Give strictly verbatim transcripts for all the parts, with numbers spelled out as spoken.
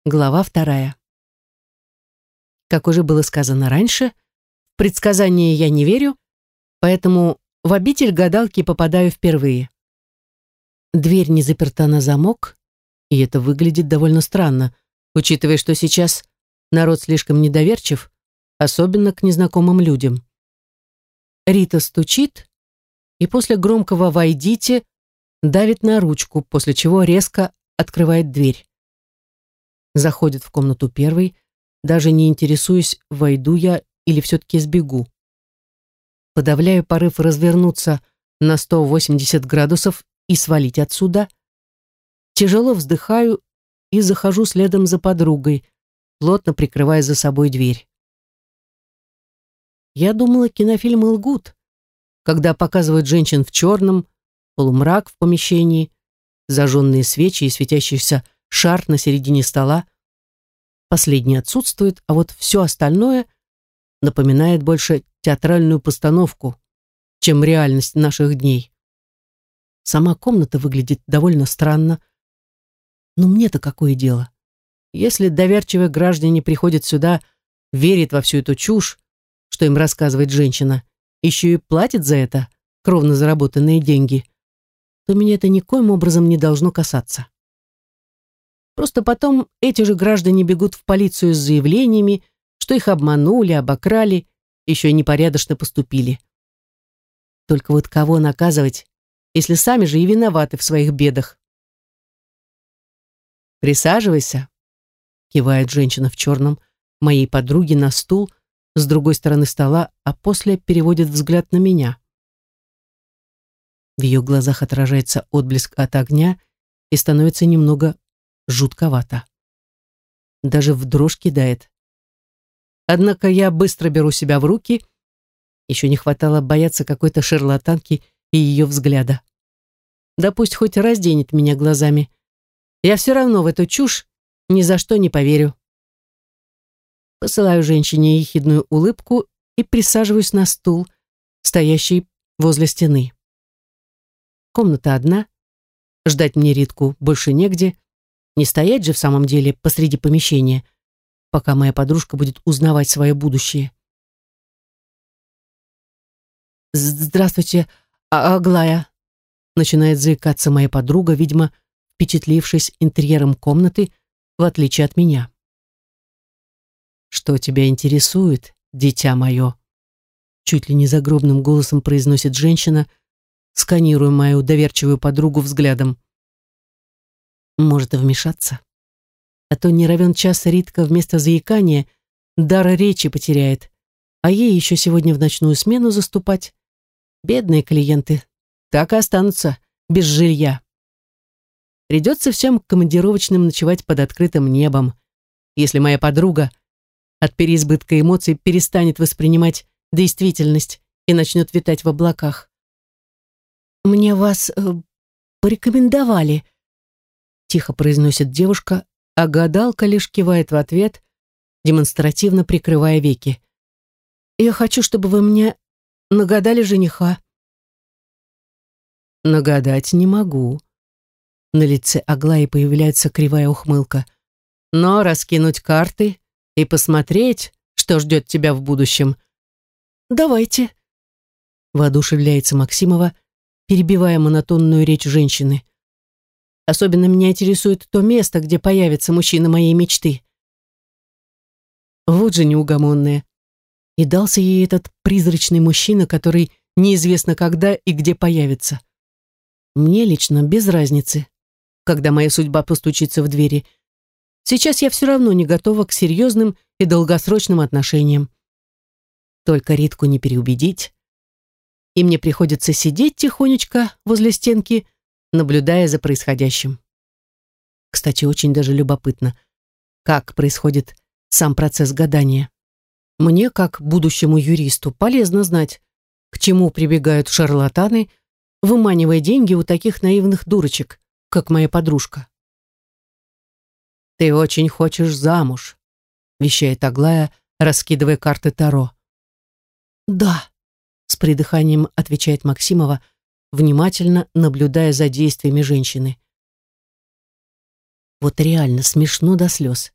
Глава вторая. Как уже было сказано раньше, в предсказания я не верю, поэтому в обитель гадалки попадаю впервые. Дверь не заперта на замок, и это выглядит довольно странно, учитывая, что сейчас народ слишком недоверчив, особенно к незнакомым людям. Рита стучит, и после громкого «войдите» давит на ручку, после чего резко открывает дверь. Заходит в комнату первой, даже не интересуясь, войду я или все-таки сбегу. Подавляю порыв развернуться на сто восемьдесят градусов и свалить отсюда. Тяжело вздыхаю и захожу следом за подругой, плотно прикрывая за собой дверь. Я думала, кинофильмы лгут, когда показывают женщин в черном, полумрак в помещении, зажженные свечи и светящийся шар на середине стола. Последний отсутствует, а вот все остальное напоминает больше театральную постановку, чем реальность наших дней. Сама комната выглядит довольно странно, но мне-то какое дело? Если доверчивые граждане приходят сюда, верят во всю эту чушь, что им рассказывает женщина, еще и платят за это кровно заработанные деньги, то меня это никоим образом не должно касаться. Просто потом эти же граждане бегут в полицию с заявлениями, что их обманули, обокрали, еще и непорядочно поступили. Только вот кого наказывать, если сами же и виноваты в своих бедах? «Присаживайся», — кивает женщина в черном моей подруге на стул с другой стороны стола, а после переводит взгляд на меня. В ее глазах отражается отблеск от огня и становится немного жутковато. Даже в дрожь кидает. Однако я быстро беру себя в руки. Еще не хватало бояться какой-то шарлатанки и ее взгляда. Да пусть хоть разденет меня глазами. Я все равно в эту чушь ни за что не поверю. Посылаю женщине ехидную улыбку и присаживаюсь на стул, стоящий возле стены. Комната одна. Ждать мне Ритку больше негде. Не стоять же в самом деле посреди помещения, пока моя подружка будет узнавать свое будущее. «Здравствуйте, А- Аглая», — начинает заикаться моя подруга, видимо, впечатлившись интерьером комнаты, в отличие от меня. «Что тебя интересует, дитя мое?» Чуть ли не загробным голосом произносит женщина, сканируя мою доверчивую подругу взглядом. Может вмешаться? А то не равен час Ритка вместо заикания дара речи потеряет, а ей еще сегодня в ночную смену заступать. Бедные клиенты так и останутся без жилья. Придется всем командировочным ночевать под открытым небом, если моя подруга от переизбытка эмоций перестанет воспринимать действительность и начнет витать в облаках. «Мне вас э, порекомендовали», — тихо произносит девушка, а гадалка лишь кивает в ответ, демонстративно прикрывая веки. «Я хочу, чтобы вы мне нагадали жениха». «Нагадать не могу». На лице Аглаи появляется кривая ухмылка. «Но раскинуть карты и посмотреть, что ждет тебя в будущем». «Давайте», — воодушевляется Максимова, перебивая монотонную речь женщины. «Особенно меня интересует то место, где появится мужчина моей мечты». Вот же неугомонная. И дался ей этот призрачный мужчина, который неизвестно когда и где появится. Мне лично без разницы, когда моя судьба постучится в двери. Сейчас я все равно не готова к серьезным и долгосрочным отношениям. Только Ритку не переубедить. И мне приходится сидеть тихонечко возле стенки, наблюдая за происходящим. Кстати, очень даже любопытно, как происходит сам процесс гадания. Мне, как будущему юристу, полезно знать, к чему прибегают шарлатаны, выманивая деньги у таких наивных дурочек, как моя подружка. «Ты очень хочешь замуж», — вещает Аглая, раскидывая карты Таро. «Да», — с придыханием отвечает Максимова, внимательно наблюдая за действиями женщины. Вот реально смешно до слез.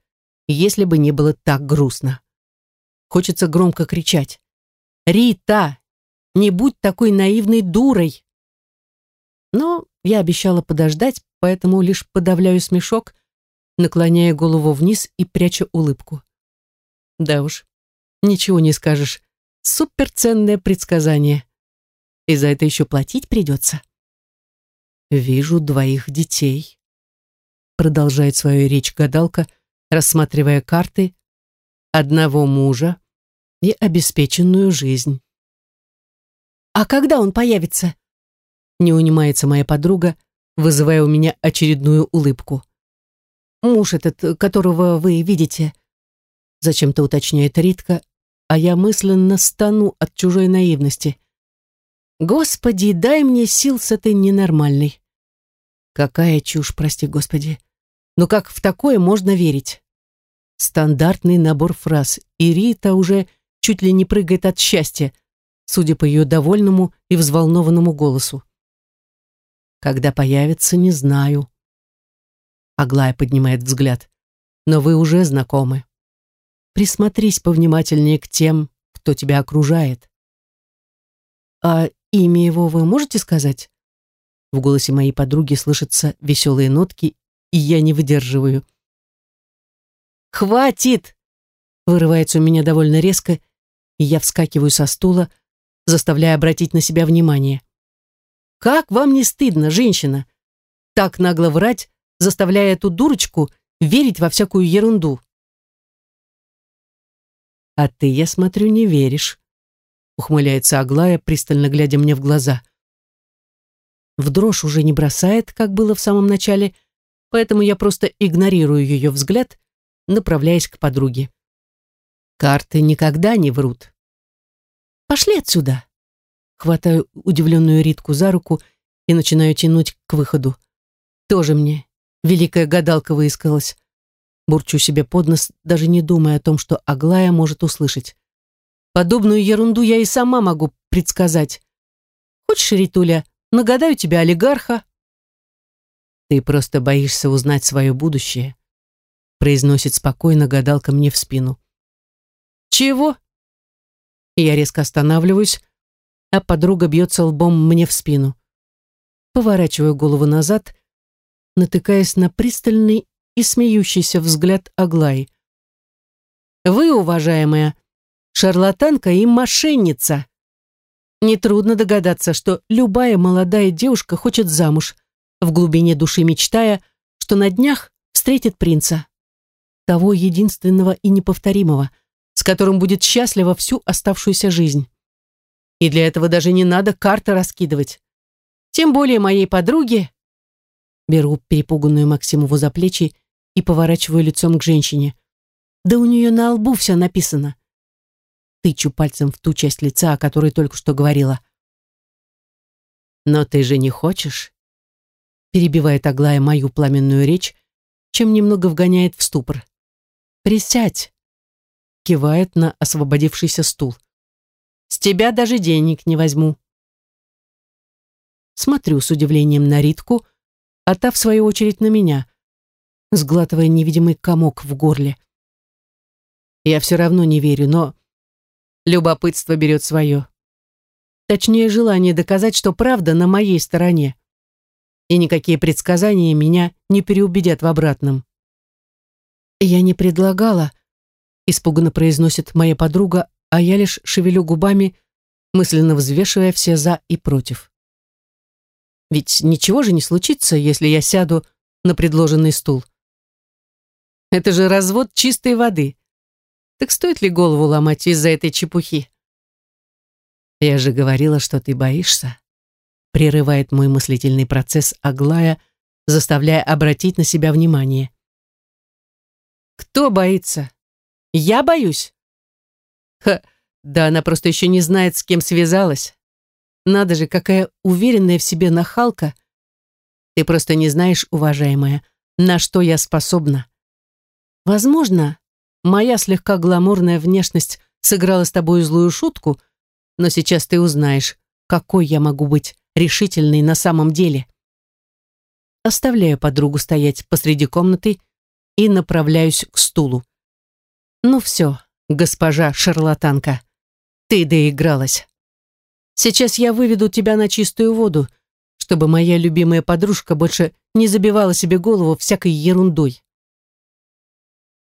если бы не было так грустно. Хочется громко кричать: «Рита, не будь такой наивной дурой!» Но я обещала подождать, поэтому лишь подавляю смешок, наклоняя голову вниз и пряча улыбку. Да уж, ничего не скажешь. Суперценное предсказание. И за это еще платить придется. «Вижу двоих детей», — продолжает свою речь гадалка, рассматривая карты, одного мужа и обеспеченную жизнь. «А когда он появится?» Не унимается моя подруга, вызывая у меня очередную улыбку. «Муж этот, которого вы видите», — зачем-то уточняет Ритка, а я мысленно стану от чужой наивности. «Господи, дай мне сил с этой ненормальной». Какая чушь, прости господи. Но как в такое можно верить? Стандартный набор фраз, и Рита уже чуть ли не прыгает от счастья, судя по ее довольному и взволнованному голосу. «Когда появится, не знаю». Аглая поднимает взгляд. «Но вы уже знакомы. Присмотрись повнимательнее к тем, кто тебя окружает». «А имя его вы можете сказать?» В голосе моей подруги слышатся веселые нотки, и я не выдерживаю. «Хватит!» Вырывается у меня довольно резко, и я вскакиваю со стула, заставляя обратить на себя внимание. «Как вам не стыдно, женщина? Так нагло врать, заставляя эту дурочку верить во всякую ерунду». «А ты, я смотрю, не веришь», — ухмыляется Аглая, пристально глядя мне в глаза. В дрожь уже не бросает, как было в самом начале, поэтому я просто игнорирую ее взгляд, направляясь к подруге. «Карты никогда не врут». «Пошли отсюда!» Хватаю удивленную Ритку за руку и начинаю тянуть к выходу. «Тоже мне великая гадалка выискалась». Бурчу себе под нос, даже не думая о том, что Аглая может услышать. «Подобную ерунду я и сама могу предсказать. Хочешь, Ритуля, нагадаю тебе олигарха?» «Ты просто боишься узнать свое будущее», произносит спокойно гадалка мне в спину. «Чего?» Я резко останавливаюсь, а подруга бьется лбом мне в спину. Поворачиваю голову назад, натыкаясь на пристальный и смеющийся взгляд Аглаи. «Вы, уважаемая, шарлатанка и мошенница. Нетрудно догадаться, что любая молодая девушка хочет замуж, в глубине души мечтая, что на днях встретит принца. Того единственного и неповторимого, с которым будет счастлива всю оставшуюся жизнь. И для этого даже не надо карты раскидывать. Тем более моей подруге...» Беру перепуганную Максимову за плечи и поворачиваю лицом к женщине. «Да у нее на лбу все написано». Тычу пальцем в ту часть лица, о которой только что говорила. «Но ты же не хочешь?» Перебивает Аглая мою пламенную речь, чем немного вгоняет в ступор. «Присядь!» Кивает на освободившийся стул. «С тебя даже денег не возьму». Смотрю с удивлением на Ритку, а та, в свою очередь, на меня, сглатывая невидимый комок в горле. Я все равно не верю, но любопытство берет свое. Точнее, желание доказать, что правда на моей стороне. И никакие предсказания меня не переубедят в обратном. «Я не предлагала», — испуганно произносит моя подруга, а я лишь шевелю губами, мысленно взвешивая все «за» и «против». Ведь ничего же не случится, если я сяду на предложенный стул. Это же развод чистой воды. Так стоит ли голову ломать из-за этой чепухи? «Я же говорила, что ты боишься», — прерывает мой мыслительный процесс Аглая, заставляя обратить на себя внимание. «Кто боится? Я боюсь?» Ха, да она просто еще не знает, с кем связалась. Надо же, какая уверенная в себе нахалка. Ты просто не знаешь, уважаемая, на что я способна. Возможно, моя слегка гламурная внешность сыграла с тобой злую шутку, но сейчас ты узнаешь, какой я могу быть решительной на самом деле. Оставляю подругу стоять посреди комнаты и направляюсь к стулу. Ну все, госпожа шарлатанка, ты доигралась. Сейчас я выведу тебя на чистую воду, чтобы моя любимая подружка больше не забивала себе голову всякой ерундой.